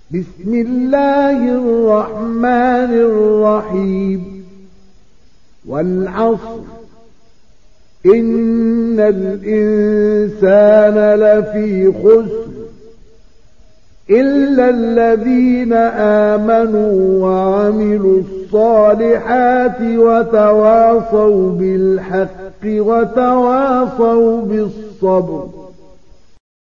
بسم الله الرحمن الرحيم والعصر إن الإنسان لفي خسر إلا الذين آمنوا وعملوا الصالحات وتواصوا بالحق وتواصوا بالصبر